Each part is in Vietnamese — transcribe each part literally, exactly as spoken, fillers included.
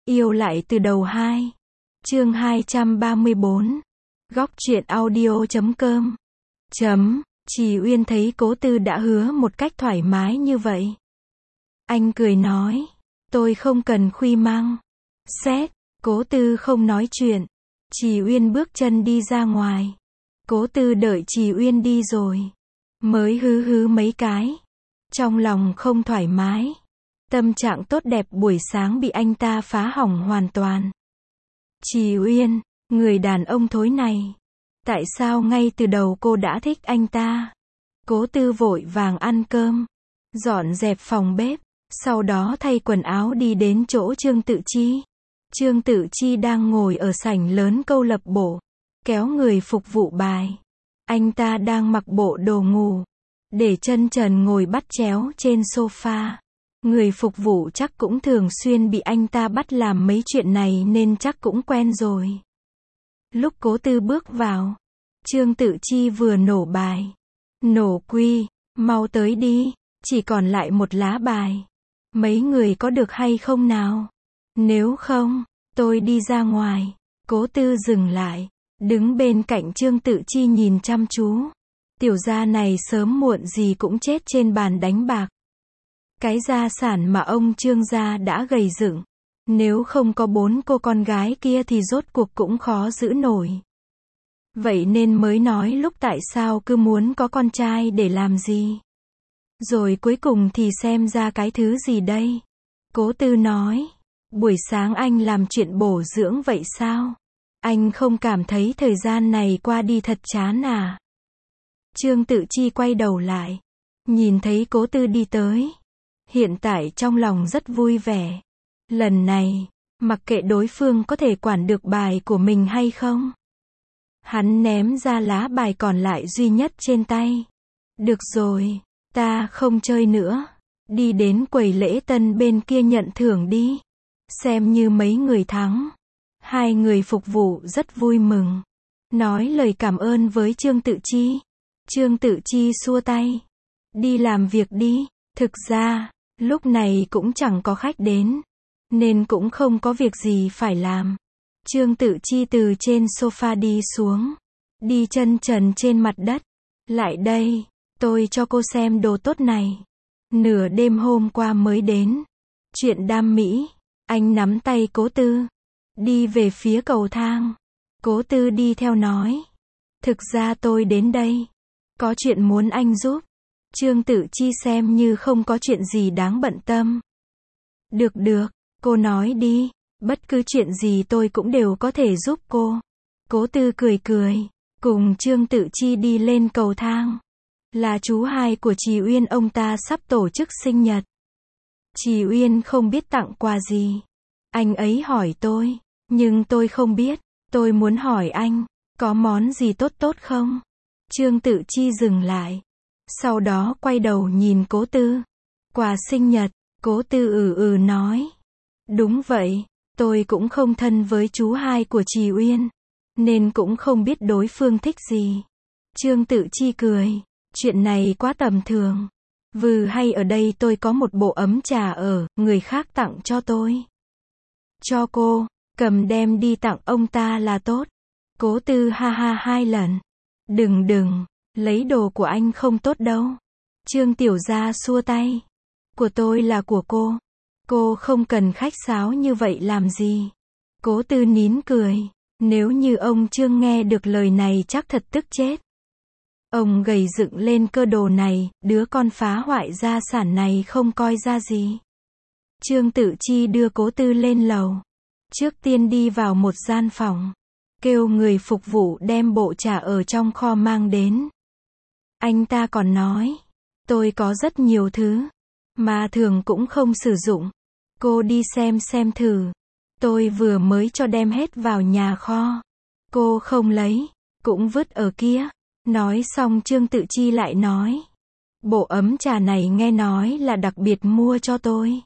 Yêu lại từ đầu hai. Chương hai trăm ba mươi bốn. Góc truyện audio chấm com. Chấm. Trì Uyên thấy Cố Tư đã hứa một cách thoải mái như vậy. Anh cười nói, tôi không cần khuy mang. Xét. Cố Tư không nói chuyện. Trì Uyên bước chân đi ra ngoài. Cố Tư đợi Trì Uyên đi rồi, mới hứ hứ mấy cái. Trong lòng không thoải mái. Tâm trạng tốt đẹp buổi sáng bị anh ta phá hỏng hoàn toàn. Trì Uyên, người đàn ông thối này. Tại sao ngay từ đầu cô đã thích anh ta? Cố Tư vội vàng ăn cơm, dọn dẹp phòng bếp, sau đó thay quần áo đi đến chỗ Trương Tự Chi. Trương Tự Chi đang ngồi ở sảnh lớn câu lạc bộ, kéo người phục vụ bài. Anh ta đang mặc bộ đồ ngủ, để chân trần ngồi bắt chéo trên sofa. Người phục vụ chắc cũng thường xuyên bị anh ta bắt làm mấy chuyện này nên chắc cũng quen rồi. Lúc Cố Tư bước vào, Trương Tự Chi vừa nổ bài. Nổ quy, mau tới đi, chỉ còn lại một lá bài. Mấy người có được hay không nào? Nếu không, tôi đi ra ngoài. Cố Tư dừng lại, đứng bên cạnh Trương Tự Chi nhìn chăm chú. Tiểu gia này sớm muộn gì cũng chết trên bàn đánh bạc. Cái gia sản mà ông Trương gia đã gầy dựng, nếu không có bốn cô con gái kia thì rốt cuộc cũng khó giữ nổi. Vậy nên mới nói lúc tại sao cứ muốn có con trai để làm gì. Rồi cuối cùng thì xem ra cái thứ gì đây? Cố Tư nói, buổi sáng anh làm chuyện bổ dưỡng vậy sao? Anh không cảm thấy thời gian này qua đi thật chán à? Trương Tự Chi quay đầu lại, nhìn thấy Cố Tư đi tới. Hiện tại trong lòng rất vui vẻ. Lần này, mặc kệ đối phương có thể quản được bài của mình hay không, hắn ném ra lá bài còn lại duy nhất trên tay. Được rồi, ta không chơi nữa. Đi đến quầy lễ tân bên kia nhận thưởng đi. Xem như mấy người thắng. Hai người phục vụ rất vui mừng, nói lời cảm ơn với Trương Tự Chi. Trương Tự Chi xua tay. Đi làm việc đi. Thực ra, lúc này cũng chẳng có khách đến, nên cũng không có việc gì phải làm. Trương Tự Chi từ trên sofa đi xuống, đi chân trần trên mặt đất. Lại đây, tôi cho cô xem đồ tốt này. Nửa đêm hôm qua mới đến. Chuyện đam mỹ. Anh nắm tay Cố Tư, đi về phía cầu thang. Cố Tư đi theo nói, thực ra tôi đến đây, có chuyện muốn anh giúp. Trương Tự Chi xem như không có chuyện gì đáng bận tâm. Được được, cô nói đi, bất cứ chuyện gì tôi cũng đều có thể giúp cô. Cố Tư cười cười, cùng Trương Tự Chi đi lên cầu thang. Là chú hai của Trì Uyên, ông ta sắp tổ chức sinh nhật. Trì Uyên không biết tặng quà gì. Anh ấy hỏi tôi, nhưng tôi không biết. Tôi muốn hỏi anh, có món gì tốt tốt không? Trương Tự Chi dừng lại, sau đó quay đầu nhìn Cố Tư. Quà sinh nhật. Cố Tư ừ ừ nói. Đúng vậy, tôi cũng không thân với chú hai của Trì Uyên, nên cũng không biết đối phương thích gì. Trương Tự Chi cười. Chuyện này quá tầm thường. Vừ hay ở đây tôi có một bộ ấm trà ở, người khác tặng cho tôi. Cho cô, cầm đem đi tặng ông ta là tốt. Cố Tư ha ha hai lần. Đừng đừng, lấy đồ của anh không tốt đâu. Trương Tiểu Gia xua tay. Của tôi là của cô. Cô không cần khách sáo như vậy làm gì. Cố Tư nín cười. Nếu như ông Trương nghe được lời này chắc thật tức chết. Ông gầy dựng lên cơ đồ này, đứa con phá hoại gia sản này không coi ra gì. Trương Tự Chi đưa Cố Tư lên lầu. Trước tiên đi vào một gian phòng, kêu người phục vụ đem bộ trà ở trong kho mang đến. Anh ta còn nói, tôi có rất nhiều thứ, mà thường cũng không sử dụng. Cô đi xem xem thử. Tôi vừa mới cho đem hết vào nhà kho. Cô không lấy, cũng vứt ở kia. Nói xong Trương Tự Chi lại nói, bộ ấm trà này nghe nói là đặc biệt mua cho tôi.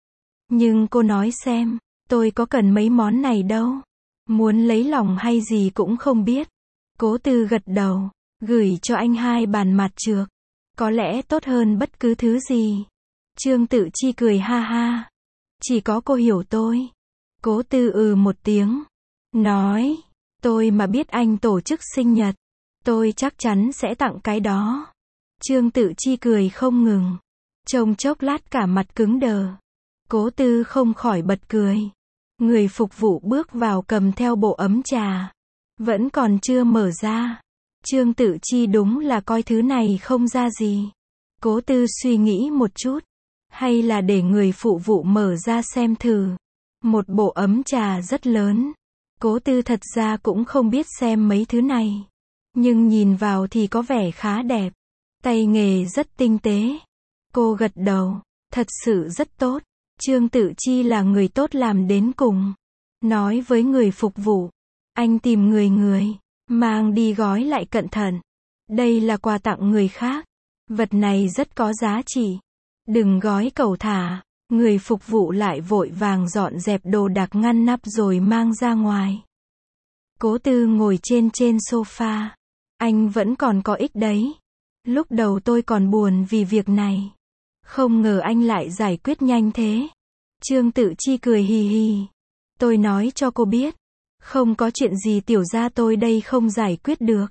Nhưng cô nói xem, tôi có cần mấy món này đâu. Muốn lấy lòng hay gì cũng không biết. Cố Tư gật đầu, gửi cho anh hai bàn mặt trược. Có lẽ tốt hơn bất cứ thứ gì. Trương Tự Chi cười ha ha. Chỉ có cô hiểu tôi. Cố Tư ừ một tiếng, nói, tôi mà biết anh tổ chức sinh nhật, tôi chắc chắn sẽ tặng cái đó. Trương Tự Chi cười không ngừng, trông chốc lát cả mặt cứng đờ. Cố Tư không khỏi bật cười. Người phục vụ bước vào cầm theo bộ ấm trà, vẫn còn chưa mở ra. Trương Tự Chi đúng là coi thứ này không ra gì. Cố Tư suy nghĩ một chút, hay là để người phụ vụ mở ra xem thử. Một bộ ấm trà rất lớn. Cố Tư thật ra cũng không biết xem mấy thứ này, nhưng nhìn vào thì có vẻ khá đẹp. Tay nghề rất tinh tế. Cô gật đầu, thật sự rất tốt. Trương Tự Chi là người tốt làm đến cùng. Nói với người phục vụ, anh tìm người người, mang đi gói lại cẩn thận. Đây là quà tặng người khác. Vật này rất có giá trị. Đừng gói cẩu thả. Người phục vụ lại vội vàng dọn dẹp đồ đạc ngăn nắp rồi mang ra ngoài. Cố Tư ngồi trên trên sofa. Anh vẫn còn có ích đấy. Lúc đầu tôi còn buồn vì việc này. Không ngờ anh lại giải quyết nhanh thế. Trương Tự Chi cười hì hì. Tôi nói cho cô biết. Không có chuyện gì tiểu gia tôi đây không giải quyết được.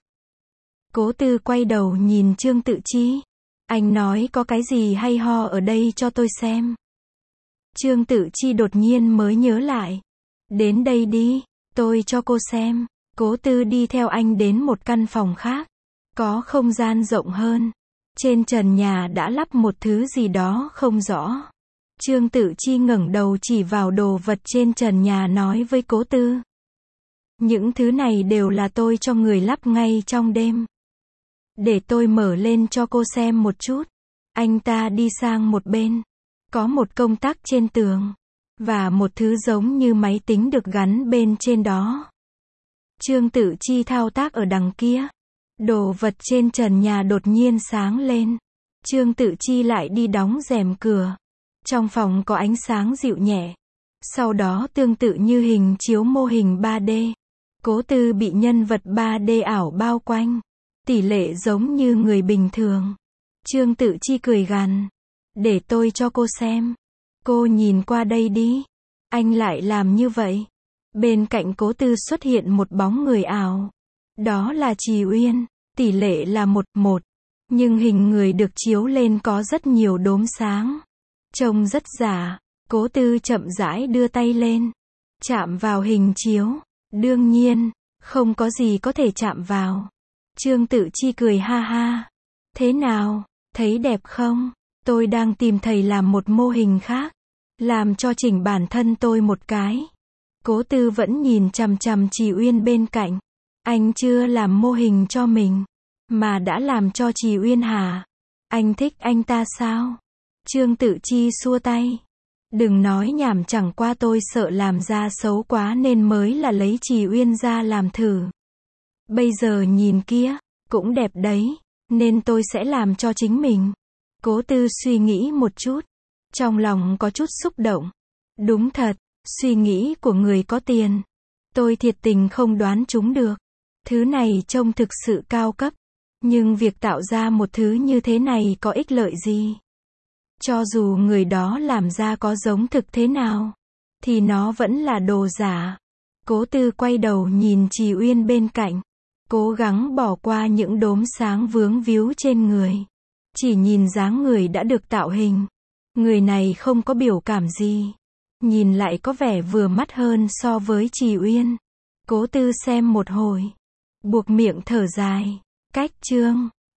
Cố Tư quay đầu nhìn Trương Tự Chi. Anh nói có cái gì hay ho ở đây cho tôi xem. Trương Tự Chi đột nhiên mới nhớ lại. Đến đây đi, tôi cho cô xem. Cố Tư đi theo anh đến một căn phòng khác. Có không gian rộng hơn. Trên trần nhà đã lắp một thứ gì đó không rõ. Trương Tự Chi ngẩng đầu chỉ vào đồ vật trên trần nhà nói với Cố Tư. Những thứ này đều là tôi cho người lắp ngay trong đêm. Để tôi mở lên cho cô xem một chút. Anh ta đi sang một bên. Có một công tắc trên tường. Và một thứ giống như máy tính được gắn bên trên đó. Trương Tự Chi thao tác ở đằng kia. Đồ vật trên trần nhà đột nhiên sáng lên. Trương Tự Chi lại đi đóng rèm cửa. Trong phòng có ánh sáng dịu nhẹ. Sau đó tương tự như hình chiếu mô hình ba D. Cố Tư bị nhân vật ba D ảo bao quanh. Tỷ lệ giống như người bình thường. Trương Tự Chi cười gằn. Để tôi cho cô xem. Cô nhìn qua đây đi. Anh lại làm như vậy. Bên cạnh Cố Tư xuất hiện một bóng người ảo. Đó là Trì Uyên. Tỷ lệ là một một. Nhưng hình người được chiếu lên có rất nhiều đốm sáng. Trông rất giả. Cố Tư chậm rãi đưa tay lên. Chạm vào hình chiếu. Đương nhiên, không có gì có thể chạm vào. Trương Tự Chi cười ha ha. Thế nào, thấy đẹp không? Tôi đang tìm thầy làm một mô hình khác. Làm cho chỉnh bản thân tôi một cái. Cố Tư vẫn nhìn chằm chằm Trì Uyên bên cạnh. Anh chưa làm mô hình cho mình, mà đã làm cho Trì Uyên hả? Anh thích anh ta sao? Trương Tự Chi xua tay. Đừng nói nhảm, chẳng qua tôi sợ làm ra xấu quá nên mới là lấy Trì Uyên ra làm thử. Bây giờ nhìn kia, cũng đẹp đấy, nên tôi sẽ làm cho chính mình. Cố Tư suy nghĩ một chút. Trong lòng có chút xúc động. Đúng thật, suy nghĩ của người có tiền. Tôi thiệt tình không đoán chúng được. Thứ này trông thực sự cao cấp. Nhưng việc tạo ra một thứ như thế này có ích lợi gì? Cho dù người đó làm ra có giống thực thế nào, thì nó vẫn là đồ giả. Cố Tư quay đầu nhìn Trì Uyên bên cạnh. Cố gắng bỏ qua những đốm sáng vướng víu trên người. Chỉ nhìn dáng người đã được tạo hình. Người này không có biểu cảm gì. Nhìn lại có vẻ vừa mắt hơn so với Trì Uyên. Cố Tư xem một hồi. Buộc miệng thở dài. Cách chương